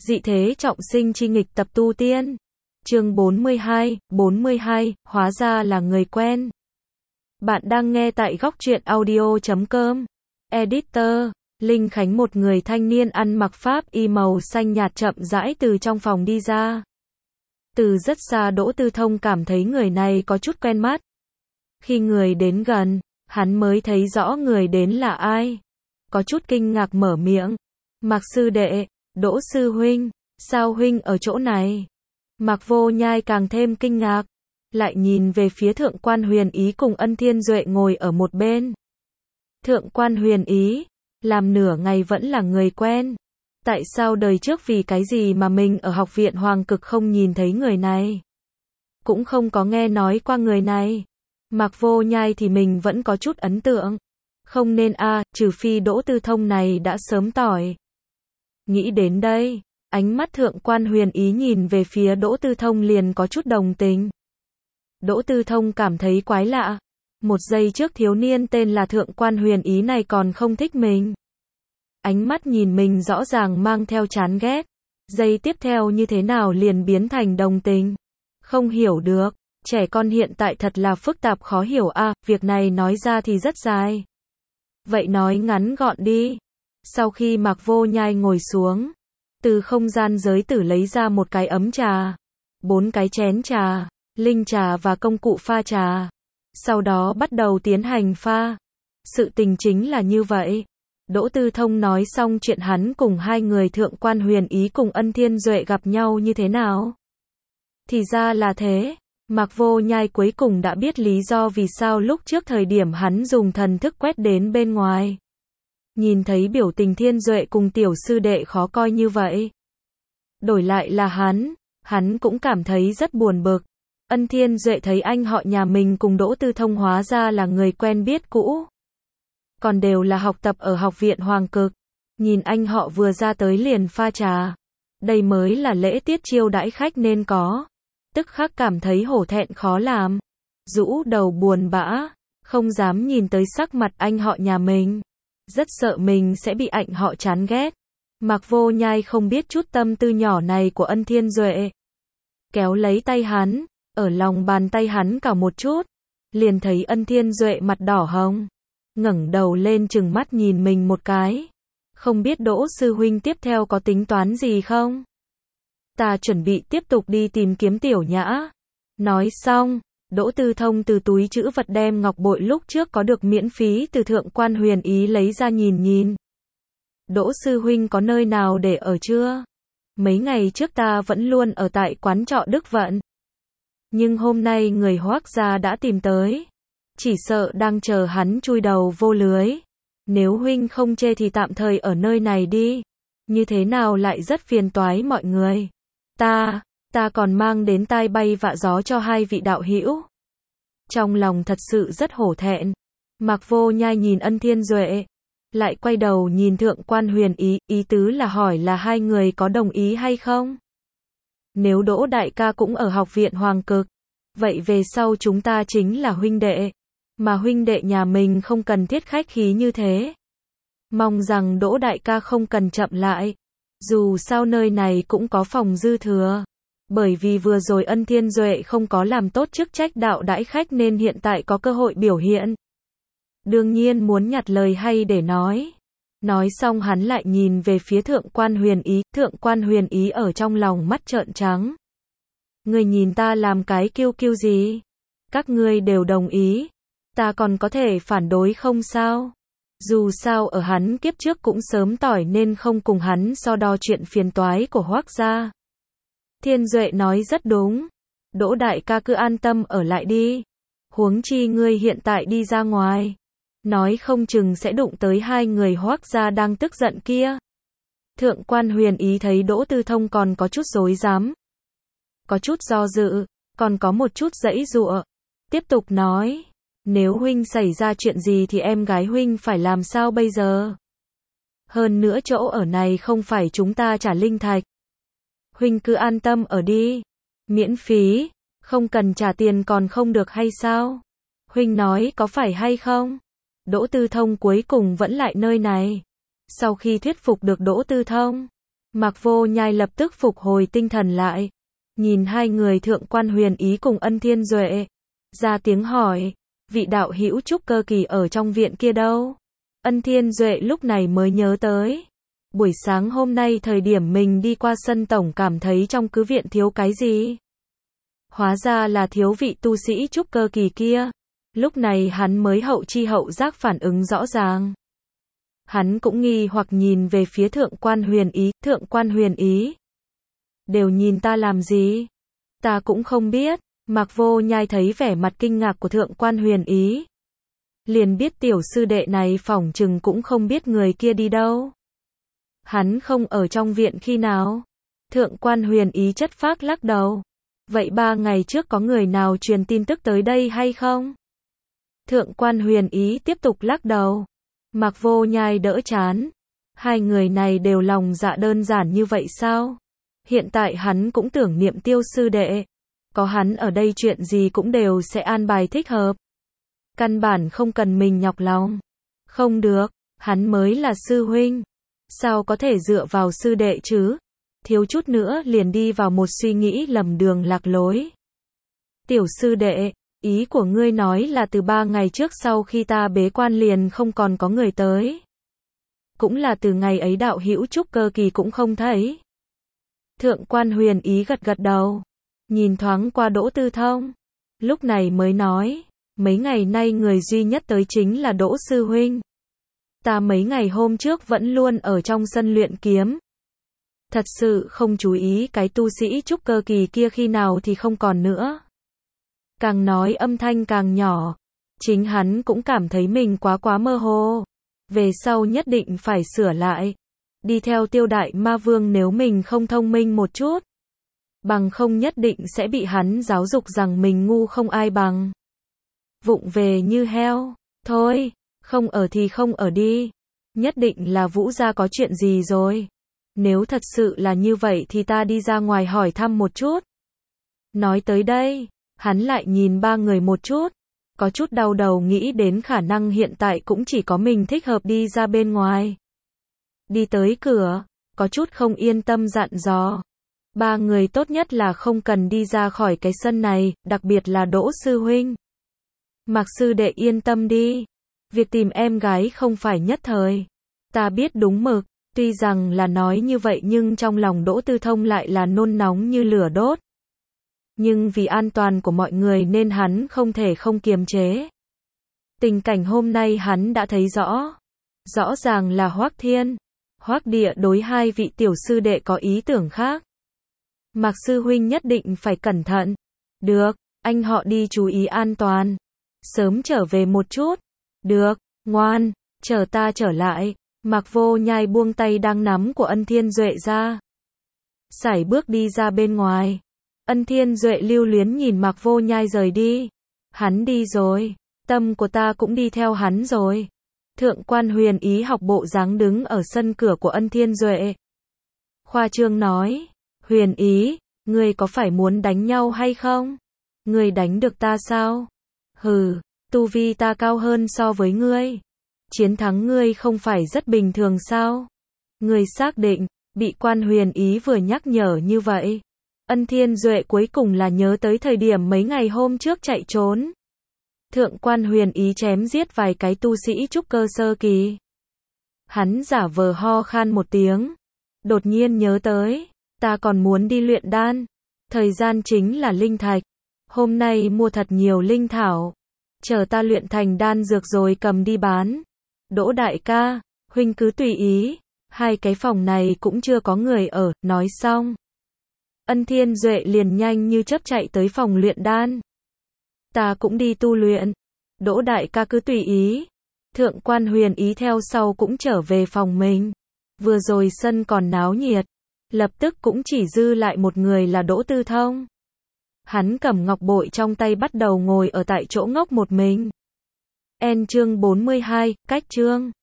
Dị thế trọng sinh chi nghịch tập tu tiên. Chương 42, hóa ra là người quen. Bạn đang nghe tại góc truyện audio.com. Editor, Linh Khánh. Một người thanh niên ăn mặc pháp y màu xanh nhạt chậm rãi từ trong phòng đi ra. Từ rất xa Đỗ Tư Thông cảm thấy người này có chút quen mắt. Khi người đến gần, hắn mới thấy rõ người đến là ai. Có chút kinh ngạc mở miệng. Mạc sư đệ, Đỗ sư huynh, sao huynh ở chỗ này? Mạc Vô Nhai càng thêm kinh ngạc, lại nhìn về phía Thượng quan Huyền Ý cùng Ân Thiên Duệ ngồi ở một bên. Thượng quan Huyền Ý, làm nửa ngày vẫn là người quen. Tại sao đời trước vì cái gì mà mình ở học viện Hoàng Cực không nhìn thấy người này? Cũng không có nghe nói qua người này. Mạc Vô Nhai thì mình vẫn có chút ấn tượng. Không nên trừ phi Đỗ Tư Thông này đã sớm tỏi. Nghĩ đến đây, ánh mắt Thượng quan Huyền Ý nhìn về phía Đỗ Tư Thông liền có chút đồng tình. Đỗ Tư Thông cảm thấy quái lạ. Một giây trước thiếu niên tên là Thượng quan Huyền Ý này còn không thích mình. Ánh mắt nhìn mình rõ ràng mang theo chán ghét. Giây tiếp theo như thế nào liền biến thành đồng tình. Không hiểu được, trẻ con hiện tại thật là phức tạp khó hiểu việc này nói ra thì rất dài. Vậy nói ngắn gọn đi. Sau khi Mạc Vô Nhai ngồi xuống, từ không gian giới tử lấy ra một cái ấm trà, 4 cái chén trà, linh trà và công cụ pha trà. Sau đó bắt đầu tiến hành pha. Sự tình chính là như vậy. Đỗ Tư Thông nói xong chuyện hắn cùng hai người Thượng quan Huyền Ý cùng Ân Thiên Duệ gặp nhau như thế nào. Thì ra là thế. Mạc Vô Nhai cuối cùng đã biết lý do vì sao lúc trước thời điểm hắn dùng thần thức quét đến bên ngoài. Nhìn thấy biểu tình Thiên Duệ cùng tiểu sư đệ khó coi như vậy. Đổi lại là hắn cũng cảm thấy rất buồn bực. Ân Thiên Duệ thấy anh họ nhà mình cùng Đỗ Tư Thông hóa ra là người quen biết cũ. Còn đều là học tập ở học viện Hoàng Cực. Nhìn anh họ vừa ra tới liền pha trà. Đây mới là lễ tiết chiêu đãi khách nên có. Tức khắc cảm thấy hổ thẹn khó làm. Rũ đầu buồn bã, không dám nhìn tới sắc mặt anh họ nhà mình. Rất sợ mình sẽ bị anh họ chán ghét. Mạc Vô Nhai không biết chút tâm tư nhỏ này của Ân Thiên Duệ. Kéo lấy tay hắn, ở lòng bàn tay hắn cào một chút. Liền thấy Ân Thiên Duệ mặt đỏ hồng. Ngẩng đầu lên trừng mắt nhìn mình một cái. Không biết Đỗ sư huynh tiếp theo có tính toán gì không? Ta chuẩn bị tiếp tục đi tìm kiếm Tiểu Nhã. Nói xong, Đỗ Tư Thông từ túi trữ vật đem ngọc bội lúc trước có được miễn phí từ Thượng quan Huyền Ý lấy ra nhìn. Đỗ sư huynh có nơi nào để ở chưa? Mấy ngày trước ta vẫn luôn ở tại quán trọ Đức Vận. Nhưng hôm nay người Hoác gia đã tìm tới. Chỉ sợ đang chờ hắn chui đầu vô lưới. Nếu huynh không chê thì tạm thời ở nơi này đi. Như thế nào lại rất phiền toái mọi người. Ta còn mang đến tai bay vạ gió cho hai vị đạo hữu. Trong lòng thật sự rất hổ thẹn. Mạc Vô Nhai nhìn Ân Thiên Duệ, lại quay đầu nhìn Thượng quan Huyền Ý, ý tứ là hỏi là hai người có đồng ý hay không? Nếu Đỗ đại ca cũng ở học viện Hoàng Cực, vậy về sau chúng ta chính là huynh đệ, mà huynh đệ nhà mình không cần thiết khách khí như thế. Mong rằng Đỗ đại ca không cần chậm lại, dù sao nơi này cũng có phòng dư thừa. Bởi vì vừa rồi Ân Thiên Duệ không có làm tốt chức trách đạo đãi khách nên hiện tại có cơ hội biểu hiện. Đương nhiên muốn nhặt lời hay để nói. Nói xong hắn lại nhìn về phía Thượng quan Huyền Ý. Thượng quan Huyền Ý ở trong lòng mắt trợn trắng. Người nhìn ta làm cái kiêu gì? Các ngươi đều đồng ý. Ta còn có thể phản đối không sao? Dù sao ở hắn kiếp trước cũng sớm tỏi nên không cùng hắn so đo chuyện phiền toái của Hoác gia. Thiên Duệ nói rất đúng. Đỗ đại ca cứ an tâm ở lại đi. Huống chi ngươi hiện tại đi ra ngoài. Nói không chừng sẽ đụng tới hai người Hoác gia đang tức giận kia. Thượng quan Huyền Ý thấy Đỗ Tư Thông còn có chút rối rắm. Có chút do dự, còn có một chút giãy giụa. Tiếp tục nói. Nếu huynh xảy ra chuyện gì thì em gái huynh phải làm sao bây giờ? Hơn nữa chỗ ở này không phải chúng ta trả linh thạch. Huynh cứ an tâm ở đi. Miễn phí, không cần trả tiền còn không được hay sao? Huynh nói có phải hay không? Đỗ Tư Thông cuối cùng vẫn lại nơi này. Sau khi thuyết phục được Đỗ Tư Thông, Mạc Vô Nhai lập tức phục hồi tinh thần lại. Nhìn hai người Thượng quan Huyền Ý cùng Ân Thiên Duệ. Ra tiếng hỏi. Vị đạo hữu trúc cơ kỳ ở trong viện kia đâu? Ân Thiên Duệ lúc này mới nhớ tới. Buổi sáng hôm nay thời điểm mình đi qua sân tổng cảm thấy trong cứ viện thiếu cái gì. Hóa ra là thiếu vị tu sĩ trúc cơ kỳ kia. Lúc này hắn mới hậu chi hậu giác phản ứng rõ ràng. Hắn cũng nghi hoặc nhìn về phía Thượng quan Huyền Ý. Thượng quan Huyền Ý. Đều nhìn ta làm gì? Ta cũng không biết. Mạc Vô Nhai thấy vẻ mặt kinh ngạc của Thượng quan Huyền Ý. Liền biết tiểu sư đệ này phỏng chừng cũng không biết người kia đi đâu. Hắn không ở trong viện khi nào? Thượng quan Huyền Ý chất phác lắc đầu. Vậy 3 ngày trước có người nào truyền tin tức tới đây hay không? Thượng quan Huyền Ý tiếp tục lắc đầu. Mạc Vô Nhai đỡ chán. Hai người này đều lòng dạ đơn giản như vậy sao? Hiện tại hắn cũng tưởng niệm tiêu sư đệ. Có hắn ở đây chuyện gì cũng đều sẽ an bài thích hợp. Căn bản không cần mình nhọc lòng. Không được, hắn mới là sư huynh. Sao có thể dựa vào sư đệ chứ? Thiếu chút nữa liền đi vào một suy nghĩ lầm đường lạc lối. Tiểu sư đệ, ý của ngươi nói là từ 3 ngày trước sau khi ta bế quan liền không còn có người tới. Cũng là từ ngày ấy đạo hữu trúc cơ kỳ cũng không thấy. Thượng quan Huyền Ý gật gật đầu. Nhìn thoáng qua Đỗ Tư Thông. Lúc này mới nói. Mấy ngày nay người duy nhất tới chính là Đỗ sư huynh. Ta mấy ngày hôm trước vẫn luôn ở trong sân luyện kiếm. Thật sự không chú ý cái tu sĩ trúc cơ kỳ kia khi nào thì không còn nữa. Càng nói âm thanh càng nhỏ. Chính hắn cũng cảm thấy mình quá mơ hồ. Về sau nhất định phải sửa lại. Đi theo Tiêu Đại Ma Vương nếu mình không thông minh một chút. Bằng không nhất định sẽ bị hắn giáo dục rằng mình ngu không ai bằng. Vụng về như heo. Thôi, không ở thì không ở đi. Nhất định là Vũ gia có chuyện gì rồi. Nếu thật sự là như vậy thì ta đi ra ngoài hỏi thăm một chút. Nói tới đây, hắn lại nhìn 3 người một chút. Có chút đau đầu nghĩ đến khả năng hiện tại cũng chỉ có mình thích hợp đi ra bên ngoài. Đi tới cửa, có chút không yên tâm dặn dò. 3 người tốt nhất là không cần đi ra khỏi cái sân này, đặc biệt là Đỗ sư huynh. Mạc sư đệ yên tâm đi. Việc tìm em gái không phải nhất thời. Ta biết đúng mực. Tuy rằng là nói như vậy nhưng trong lòng Đỗ Tư Thông lại là nôn nóng như lửa đốt. Nhưng vì an toàn của mọi người nên hắn không thể không kiềm chế. Tình cảnh hôm nay hắn đã thấy rõ. Rõ ràng là Hoắc Thiên, Hoắc Địa đối hai vị tiểu sư đệ có ý tưởng khác. Mạc sư huynh nhất định phải cẩn thận. Được, anh họ đi chú ý an toàn. Sớm trở về một chút. Được, ngoan, chờ ta trở lại. Mạc Vô Nhai buông tay đang nắm của Ân Thiên Duệ ra. Sải bước đi ra bên ngoài. Ân Thiên Duệ lưu luyến nhìn Mạc Vô Nhai rời đi. Hắn đi rồi. Tâm của ta cũng đi theo hắn rồi. Thượng quan Huyền Ý học bộ dáng đứng ở sân cửa của Ân Thiên Duệ. Khoa trương nói. Huyền Ý, ngươi có phải muốn đánh nhau hay không? Ngươi đánh được ta sao? Hừ, tu vi ta cao hơn so với ngươi. Chiến thắng ngươi không phải rất bình thường sao? Ngươi xác định, bị quan Huyền Ý vừa nhắc nhở như vậy. Ân Thiên Duệ cuối cùng là nhớ tới thời điểm mấy ngày hôm trước chạy trốn. Thượng quan Huyền Ý chém giết vài cái tu sĩ trúc cơ sơ kỳ. Hắn giả vờ ho khan một tiếng. Đột nhiên nhớ tới, ta còn muốn đi luyện đan. Thời gian chính là linh thạch. Hôm nay mua thật nhiều linh thảo. Chờ ta luyện thành đan dược rồi cầm đi bán. Đỗ đại ca, huynh cứ tùy ý. Hai cái phòng này cũng chưa có người ở, nói xong. Ân Thiên Duệ liền nhanh như chớp chạy tới phòng luyện đan. Ta cũng đi tu luyện. Đỗ đại ca cứ tùy ý. Thượng quan Huyền Ý theo sau cũng trở về phòng mình. Vừa rồi sân còn náo nhiệt. Lập tức cũng chỉ dư lại một người là Đỗ Tư Thông. Hắn cầm ngọc bội trong tay bắt đầu ngồi ở tại chỗ ngốc một mình. Chương 42, cách chương.